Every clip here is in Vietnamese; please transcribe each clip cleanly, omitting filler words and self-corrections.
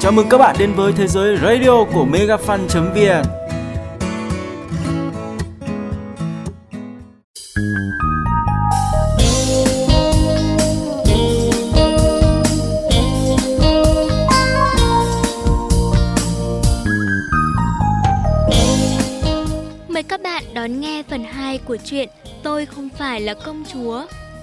Chào mừng các bạn đến với thế giới radio của megafan.vn. Mời các bạn đón nghe phần 2 của truyện Tôi không phải là công chúa.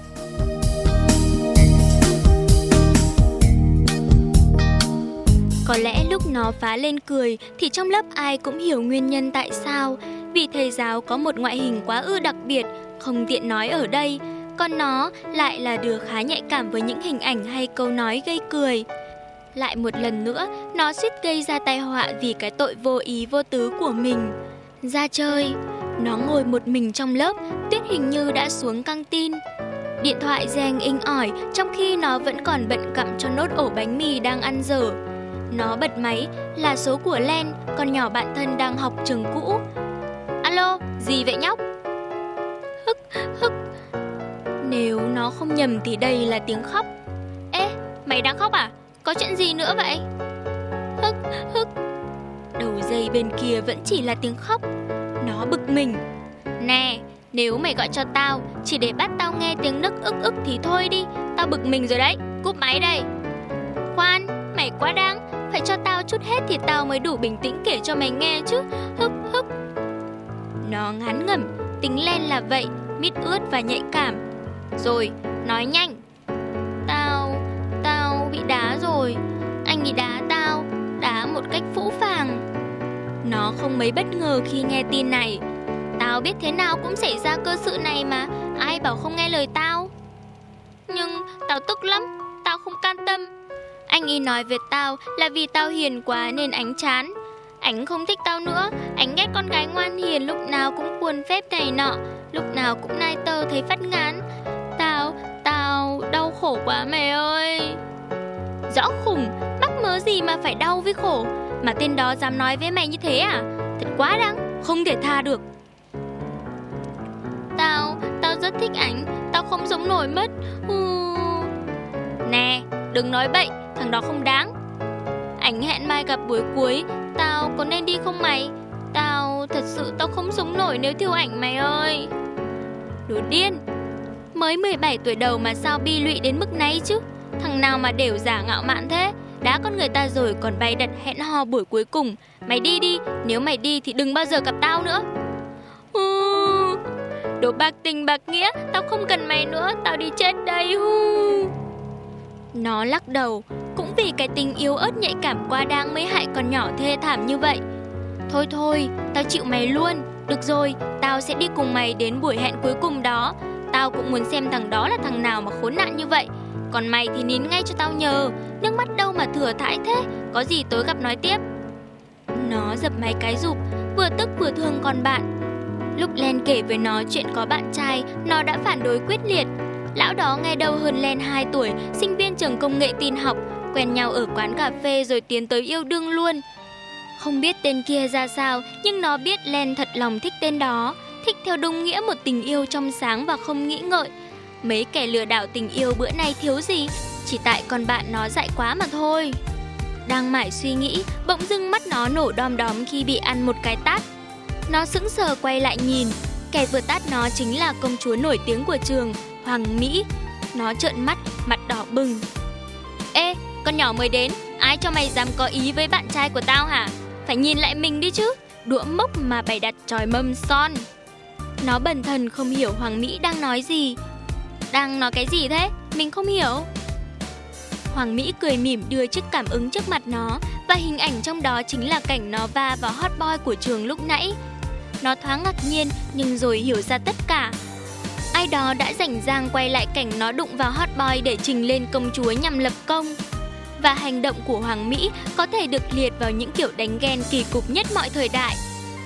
Có lẽ lúc nó phá lên cười thì trong lớp ai cũng hiểu nguyên nhân tại sao. Vì thầy giáo có một ngoại hình quá ư đặc biệt, không tiện nói ở đây. Còn nó lại là đứa khá nhạy cảm với những hình ảnh hay câu nói gây cười. Lại một lần nữa, nó suýt gây ra tai họa vì cái tội vô ý vô tứ của mình. Ra chơi, nó ngồi một mình trong lớp, Tuyết hình như đã xuống căng tin. Điện thoại reng inh ỏi trong khi nó vẫn còn bận cặm cho nốt ổ bánh mì đang ăn dở. Nó bật máy, là số của Len, con nhỏ bạn thân đang học trường cũ. Alo, gì vậy nhóc? Hức, hức. Nếu nó không nhầm thì đây là tiếng khóc. Ê, mày đang khóc à? Có chuyện gì nữa vậy? Hức, hức. Đầu dây bên kia vẫn chỉ là tiếng khóc. Nó bực mình. Nè, nếu mày gọi cho tao chỉ để bắt tao nghe tiếng nức ức ức thì thôi đi. Tao bực mình rồi đấy, cúp máy đây. Khoan, mày quá đáng. Phải cho tao chút hết thì tao mới đủ bình tĩnh kể cho mày nghe chứ. Hức hức. Nó ngán ngẩm, tính Len là vậy, mít ướt và nhạy cảm. Rồi, nói nhanh. Tao bị đá rồi. Anh ấy đá tao, đá một cách phũ phàng. Nó không mấy bất ngờ khi nghe tin này. Tao biết thế nào cũng xảy ra cơ sự này mà, ai bảo không nghe lời tao. Nhưng tao tức lắm, tao không can tâm. Anh ấy nói về tao là vì tao hiền quá nên Ánh chán. Ánh không thích tao nữa, Ánh ghét con gái ngoan hiền lúc nào cũng khuôn phép này nọ, lúc nào cũng nai tơ thấy phát ngán. Tao đau khổ quá mày ơi. Rõ khủng, mắc mớ gì mà phải đau với khổ. Mà tên đó dám nói với mày như thế à? Thật quá đáng, không thể tha được. Tao rất thích Ánh, tao không sống nổi mất. Nè, đừng nói bậy, thằng đó không đáng. Ánh hẹn mai gặp buổi cuối, tao có nên đi không mày? Thật sự tao không sống nổi nếu thiếu Ảnh mày ơi. Đồ điên, mới 17 tuổi đầu mà sao bi lụy đến mức này chứ? Thằng nào mà đều giả ngạo mạn thế? Đá con người ta rồi còn bày đặt hẹn hò buổi cuối cùng. Mày đi đi, nếu mày đi thì đừng bao giờ gặp tao nữa. Đồ bạc tình bạc nghĩa, tao không cần mày nữa, tao đi chết đây. Nó lắc đầu, cũng vì cái tình yếu ớt nhạy cảm quá đáng mới hại con nhỏ thê thảm như vậy. Thôi, tao chịu mày luôn. Được rồi, tao sẽ đi cùng mày đến buổi hẹn cuối cùng đó. Tao cũng muốn xem thằng đó là thằng nào mà khốn nạn như vậy. Còn mày thì nín ngay cho tao nhờ. Nước mắt đâu mà thừa thãi thế. Có gì tối gặp nói tiếp. Nó dập máy cái rụp, vừa tức vừa thương con bạn. Lúc Len kể với nó chuyện có bạn trai, nó đã phản đối quyết liệt. Lão đó nghe đâu hơn Len 2 tuổi, sinh viên trường công nghệ tin học, quen nhau ở quán cà phê rồi tiến tới yêu đương luôn. Không biết tên kia ra sao, nhưng nó biết Len thật lòng thích tên đó, thích theo đúng nghĩa một tình yêu trong sáng và không nghĩ ngợi. Mấy kẻ lừa đảo tình yêu bữa nay thiếu gì, chỉ tại con bạn nó dại quá mà thôi. Đang mải suy nghĩ, bỗng dưng mắt nó nổ đom đóm khi bị ăn một cái tát. Nó sững sờ quay lại nhìn, kẻ vừa tát nó chính là công chúa nổi tiếng của trường, Hoàng Mỹ. Nó trợn mắt, mặt đỏ bừng. Ê, con nhỏ mới đến, ai cho mày dám có ý với bạn trai của tao hả? Phải nhìn lại mình đi chứ, đũa mốc mà bày đặt chòi mâm son. Nó bần thần không hiểu Hoàng Mỹ đang nói gì. Đang nói cái gì thế? Mình không hiểu. Hoàng Mỹ cười mỉm đưa chiếc cảm ứng trước mặt nó, và hình ảnh trong đó chính là cảnh nó va vào hot boy của trường lúc nãy. Nó thoáng ngạc nhiên nhưng rồi hiểu ra tất cả. Ai đó đã rảnh rang quay lại cảnh nó đụng vào hot boy để trình lên công chúa nhằm lập công. Và hành động của Hoàng Mỹ có thể được liệt vào những kiểu đánh ghen kỳ cục nhất mọi thời đại.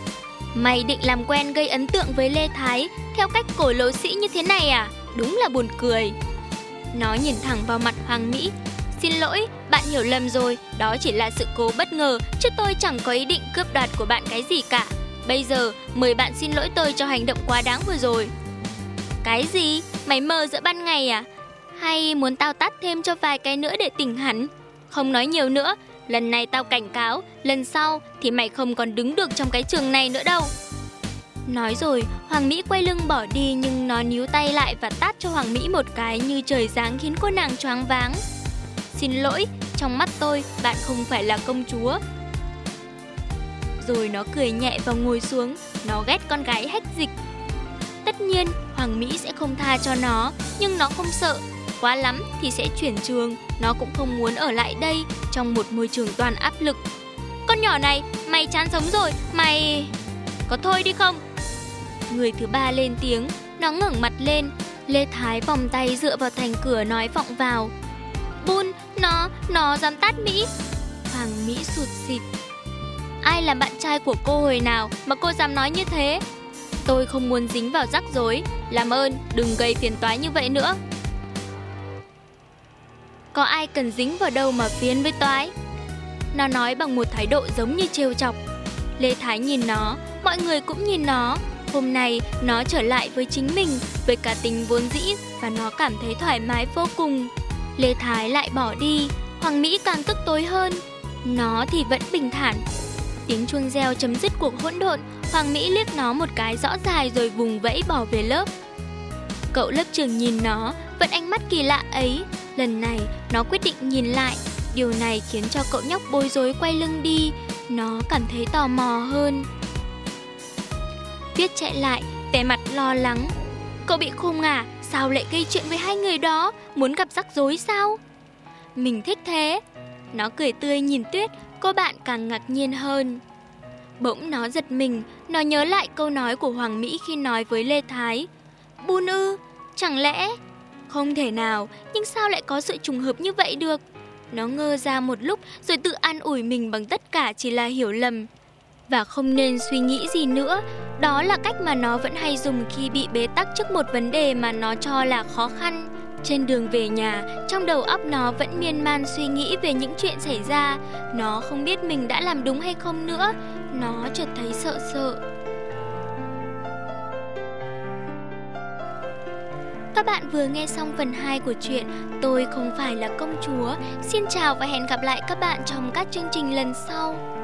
Mày định làm quen gây ấn tượng với Lê Thái theo cách cổ lỗ sĩ như thế này à? Đúng là buồn cười. Nó nhìn thẳng vào mặt Hoàng Mỹ. Xin lỗi, bạn hiểu lầm rồi, đó chỉ là sự cố bất ngờ, chứ tôi chẳng có ý định cướp đoạt của bạn cái gì cả. Bây giờ, mời bạn xin lỗi tôi cho hành động quá đáng vừa rồi. Cái gì? Mày mơ giữa ban ngày à? Hay muốn tao tát thêm cho vài cái nữa để tỉnh hẳn? Không nói nhiều nữa, lần này tao cảnh cáo, lần sau thì mày không còn đứng được trong cái trường này nữa đâu. Nói rồi, Hoàng Mỹ quay lưng bỏ đi, nhưng nó níu tay lại và tát cho Hoàng Mỹ một cái như trời giáng khiến cô nàng choáng váng. Xin lỗi, trong mắt tôi, bạn không phải là công chúa. Rồi nó cười nhẹ và ngồi xuống, nó ghét con gái hách dịch. Tất nhiên, Hoàng Mỹ sẽ không tha cho nó, nhưng nó không sợ. Quá lắm thì sẽ chuyển trường, nó cũng không muốn ở lại đây trong một môi trường toàn áp lực. Con nhỏ này, mày chán sống rồi, mày... Có thôi đi không? Người thứ ba lên tiếng, nó ngẩng mặt lên. Lê Thái vòng tay dựa vào thành cửa nói vọng vào. Bun, nó dám tát Mỹ. Hoàng Mỹ sụt sịt. Ai là bạn trai của cô hồi nào mà cô dám nói như thế? Tôi không muốn dính vào rắc rối, làm ơn đừng gây phiền toái như vậy nữa. Có ai cần dính vào đâu mà phiền với toái? Nó nói bằng một thái độ giống như trêu chọc. Lê Thái nhìn nó, mọi người cũng nhìn nó. Hôm nay nó trở lại với chính mình, với cá tính vốn dĩ, và nó cảm thấy thoải mái vô cùng. Lê Thái lại bỏ đi, Hoàng Mỹ càng tức tối hơn. Nó thì vẫn bình thản. Tiếng chuông reo chấm dứt cuộc hỗn độn. Hoàng Mỹ liếc nó một cái rõ dài rồi vùng vẫy bỏ về lớp. Cậu lớp trưởng nhìn nó, vẫn ánh mắt kỳ lạ ấy. Lần này nó quyết định nhìn lại. Điều này khiến cho cậu nhóc bối rối quay lưng đi. Nó cảm thấy tò mò hơn. Tuyết chạy lại, vẻ mặt lo lắng. Cậu bị khùng à? Sao lại gây chuyện với hai người đó? Muốn gặp rắc rối sao? Mình thích thế. Nó cười tươi nhìn Tuyết, cô bạn càng ngạc nhiên hơn. Bỗng nó giật mình, nó nhớ lại câu nói của Hoàng Mỹ khi nói với Lê Thái. Bun ư? Chẳng lẽ? Không thể nào, nhưng sao lại có sự trùng hợp như vậy được? Nó ngơ ra một lúc rồi tự an ủi mình bằng tất cả chỉ là hiểu lầm. Và không nên suy nghĩ gì nữa. Đó là cách mà nó vẫn hay dùng khi bị bế tắc trước một vấn đề mà nó cho là khó khăn. Trên đường về nhà, trong đầu óc nó vẫn miên man suy nghĩ về những chuyện xảy ra. Nó không biết mình đã làm đúng hay không nữa. Nó chợt thấy sợ sợ. Các bạn vừa nghe xong phần 2 của truyện Tôi Không Phải Là Công Chúa. Xin chào và hẹn gặp lại các bạn trong các chương trình lần sau.